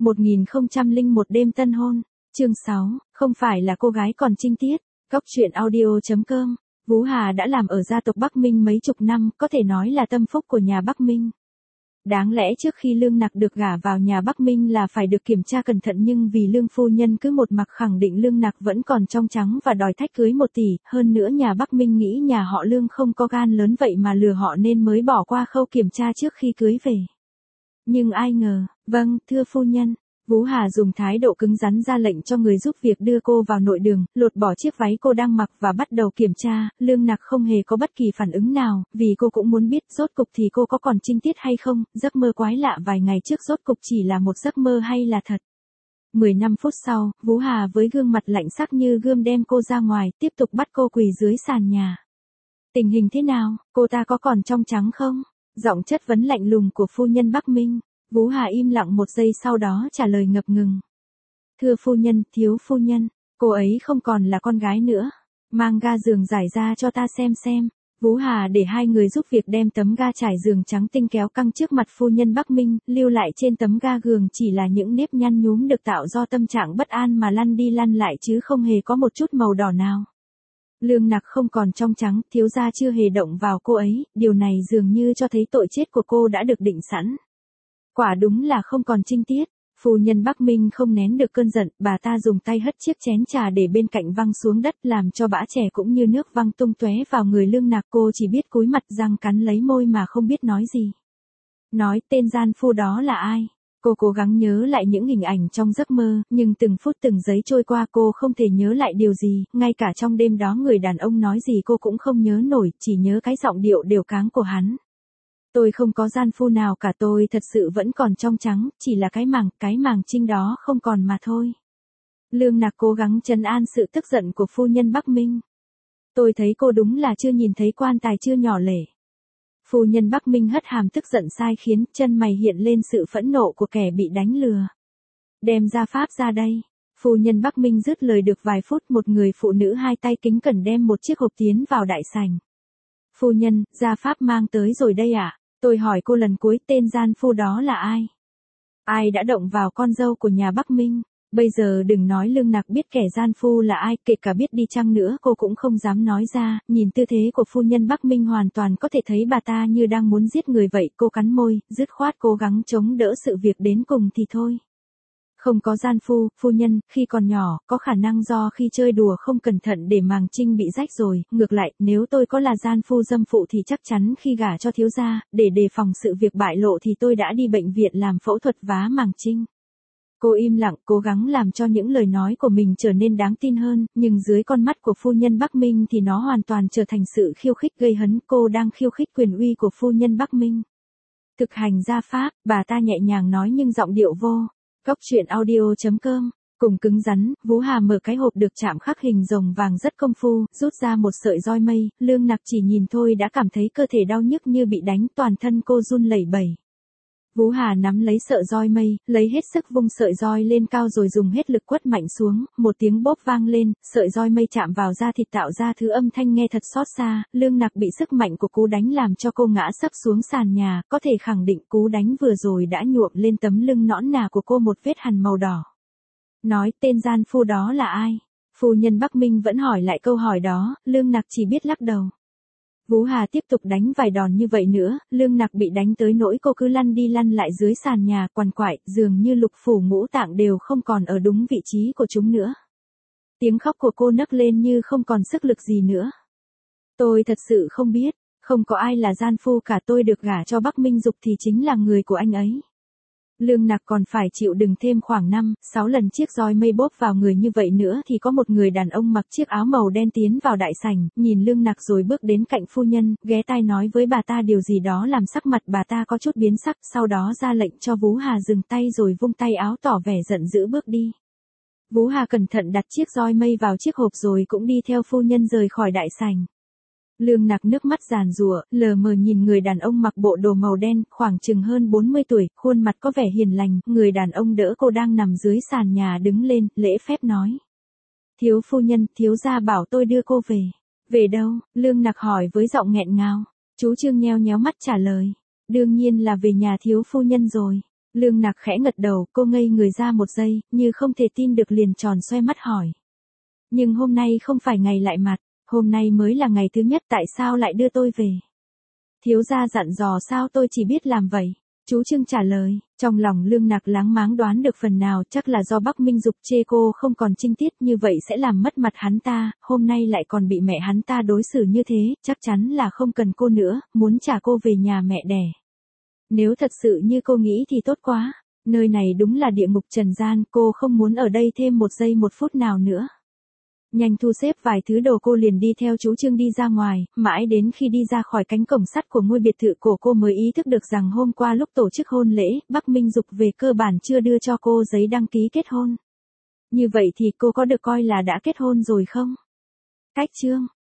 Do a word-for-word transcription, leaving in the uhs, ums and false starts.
một nghìn không trăm lẻ một đêm tân hôn, chương sáu, không phải là cô gái còn trinh tiết, Cóc truyện audio chấm com. Vũ Hà đã làm ở gia tộc Bắc Minh mấy chục năm, có thể nói là tâm phúc của nhà Bắc Minh. Đáng lẽ trước khi Lương Nặc được gả vào nhà Bắc Minh là phải được kiểm tra cẩn thận, nhưng vì Lương phu nhân cứ một mực khẳng định Lương Nặc vẫn còn trong trắng và đòi thách cưới một tỷ, hơn nữa nhà Bắc Minh nghĩ nhà họ Lương không có gan lớn vậy mà lừa họ nên mới bỏ qua khâu kiểm tra trước khi cưới về. Nhưng ai ngờ, vâng, thưa phu nhân. Vũ Hà dùng thái độ cứng rắn ra lệnh cho người giúp việc đưa cô vào nội đường, lột bỏ chiếc váy cô đang mặc và bắt đầu kiểm tra. Lương Nặc không hề có bất kỳ phản ứng nào, vì cô cũng muốn biết rốt cục thì cô có còn trinh tiết hay không, giấc mơ quái lạ vài ngày trước rốt cục chỉ là một giấc mơ hay là thật. mười lăm phút sau, Vũ Hà với gương mặt lạnh sắc như gươm đem cô ra ngoài, tiếp tục bắt cô quỳ dưới sàn nhà. Tình hình thế nào, cô ta có còn trong trắng không? Giọng chất vấn lạnh lùng của phu nhân Bắc Minh. Vũ Hà im lặng một giây sau đó trả lời ngập ngừng. Thưa phu nhân, thiếu phu nhân, cô ấy không còn là con gái nữa. Mang ga giường giải ra cho ta xem xem. Vũ Hà để hai người giúp việc đem tấm ga trải giường trắng tinh kéo căng trước mặt phu nhân Bắc Minh, lưu lại trên tấm ga giường chỉ là những nếp nhăn nhúm được tạo do tâm trạng bất an mà lăn đi lăn lại chứ không hề có một chút màu đỏ nào. Lương Nặc không còn trong trắng, thiếu gia chưa hề động vào cô ấy, điều này dường như cho thấy tội chết của cô đã được định sẵn. Quả đúng là không còn trinh tiết. Phu nhân Bắc Minh không nén được cơn giận, bà ta dùng tay hất chiếc chén trà để bên cạnh văng xuống đất làm cho bã chè cũng như nước văng tung tóe vào người Lương Nặc. Cô chỉ biết cúi mặt răng cắn lấy môi mà không biết nói gì. Nói tên gian phu đó là ai? Cô cố gắng nhớ lại những hình ảnh trong giấc mơ, nhưng từng phút từng giây trôi qua cô không thể nhớ lại điều gì, ngay cả trong đêm đó người đàn ông nói gì cô cũng không nhớ nổi, chỉ nhớ cái giọng điệu đều cáng của hắn. Tôi không có gian phu nào cả, tôi thật sự vẫn còn trong trắng, chỉ là cái màng, cái màng trinh đó không còn mà thôi. Lương Nặc cố gắng trấn an sự tức giận của phu nhân Bắc Minh. Tôi thấy cô đúng là chưa nhìn thấy quan tài chưa nhỏ lể. Phu nhân Bắc Minh hất hàm tức giận sai khiến, chân mày hiện lên sự phẫn nộ của kẻ bị đánh lừa. Đem gia pháp ra đây. Phu nhân Bắc Minh dứt lời được vài phút, một người phụ nữ hai tay kính cẩn đem một chiếc hộp tiến vào đại sảnh. Phu nhân, gia pháp mang tới rồi đây ạ. À? Tôi hỏi cô lần cuối, tên gian phu đó là ai? Ai đã động vào con dâu của nhà Bắc Minh? Bây giờ đừng nói Lương Nặc biết kẻ gian phu là ai, kể cả biết đi chăng nữa cô cũng không dám nói ra. Nhìn tư thế của phu nhân Bắc Minh hoàn toàn có thể thấy bà ta như đang muốn giết người vậy. Cô cắn môi, dứt khoát cố gắng chống đỡ sự việc đến cùng thì thôi. Không có gian phu, phu nhân, khi còn nhỏ, có khả năng do khi chơi đùa không cẩn thận để màng trinh bị rách rồi, ngược lại, nếu tôi có là gian phu dâm phụ thì chắc chắn khi gả cho thiếu gia, để đề phòng sự việc bại lộ thì tôi đã đi bệnh viện làm phẫu thuật vá màng trinh. Cô im lặng, cố gắng làm cho những lời nói của mình trở nên đáng tin hơn, nhưng dưới con mắt của phu nhân Bắc Minh thì nó hoàn toàn trở thành sự khiêu khích gây hấn, cô đang khiêu khích quyền uy của phu nhân Bắc Minh. Thực hành gia pháp, bà ta nhẹ nhàng nói nhưng giọng điệu vô. Cóc truyện audio chấm com. Cùng cứng rắn, Vũ Hà mở cái hộp được chạm khắc hình rồng vàng rất công phu, rút ra một sợi roi mây. Lương Nặc chỉ nhìn thôi đã cảm thấy cơ thể đau nhức như bị đánh, toàn thân cô run lẩy bẩy. Vũ Hà nắm lấy sợi roi mây, lấy hết sức vung sợi roi lên cao rồi dùng hết lực quất mạnh xuống, một tiếng bốp vang lên, sợi roi mây chạm vào da thịt tạo ra thứ âm thanh nghe thật xót xa. Lương Nặc bị sức mạnh của cú đánh làm cho cô ngã sấp xuống sàn nhà, có thể khẳng định cú đánh vừa rồi đã nhuộm lên tấm lưng nõn nà của cô một vết hằn màu đỏ. Nói tên gian phu đó là ai? Phu nhân Bắc Minh vẫn hỏi lại câu hỏi đó, Lương Nặc chỉ biết lắc đầu. Vũ Hà tiếp tục đánh vài đòn như vậy nữa, Lương Nặc bị đánh tới nỗi cô cứ lăn đi lăn lại dưới sàn nhà, quằn quại, dường như lục phủ ngũ tạng đều không còn ở đúng vị trí của chúng nữa. Tiếng khóc của cô nấc lên như không còn sức lực gì nữa. Tôi thật sự không biết, không có ai là gian phu cả, tôi được gả cho Bắc Minh Dục thì chính là người của anh ấy. Lương Nặc còn phải chịu đựng thêm khoảng năm, sáu lần chiếc roi mây bóp vào người như vậy nữa thì có một người đàn ông mặc chiếc áo màu đen tiến vào đại sảnh, nhìn Lương Nặc rồi bước đến cạnh phu nhân, ghé tai nói với bà ta điều gì đó làm sắc mặt bà ta có chút biến sắc, sau đó ra lệnh cho Vũ Hà dừng tay rồi vung tay áo tỏ vẻ giận dữ bước đi. Vũ Hà cẩn thận đặt chiếc roi mây vào chiếc hộp rồi cũng đi theo phu nhân rời khỏi đại sảnh. Lương Nặc nước mắt giàn giụa, lờ mờ nhìn người đàn ông mặc bộ đồ màu đen, khoảng chừng hơn bốn mươi tuổi, khuôn mặt có vẻ hiền lành, người đàn ông đỡ cô đang nằm dưới sàn nhà đứng lên, lễ phép nói. Thiếu phu nhân, thiếu gia bảo tôi đưa cô về. Về đâu? Lương Nặc hỏi với giọng nghẹn ngào. Chú Trương nheo nhéo mắt trả lời. Đương nhiên là về nhà thiếu phu nhân rồi. Lương Nặc khẽ gật đầu, cô ngây người ra một giây, như không thể tin được liền tròn xoe mắt hỏi. Nhưng hôm nay không phải ngày lại mặt, hôm nay mới là ngày thứ nhất, tại sao lại đưa tôi về? Thiếu gia dặn dò sao tôi chỉ biết làm vậy? Chú Trương trả lời, trong lòng Lương Nặc láng máng đoán được phần nào, chắc là do Bắc Minh Dục chê cô không còn trinh tiết, như vậy sẽ làm mất mặt hắn ta, hôm nay lại còn bị mẹ hắn ta đối xử như thế, chắc chắn là không cần cô nữa, muốn trả cô về nhà mẹ đẻ. Nếu thật sự như cô nghĩ thì tốt quá, nơi này đúng là địa ngục trần gian, cô không muốn ở đây thêm một giây một phút nào nữa. Nhanh thu xếp vài thứ đồ cô liền đi theo chú Trương đi ra ngoài, mãi đến khi đi ra khỏi cánh cổng sắt của ngôi biệt thự của cô mới ý thức được rằng hôm qua lúc tổ chức hôn lễ, Bắc Minh Dục về cơ bản chưa đưa cho cô giấy đăng ký kết hôn. Như vậy thì cô có được coi là đã kết hôn rồi không? Cách Trương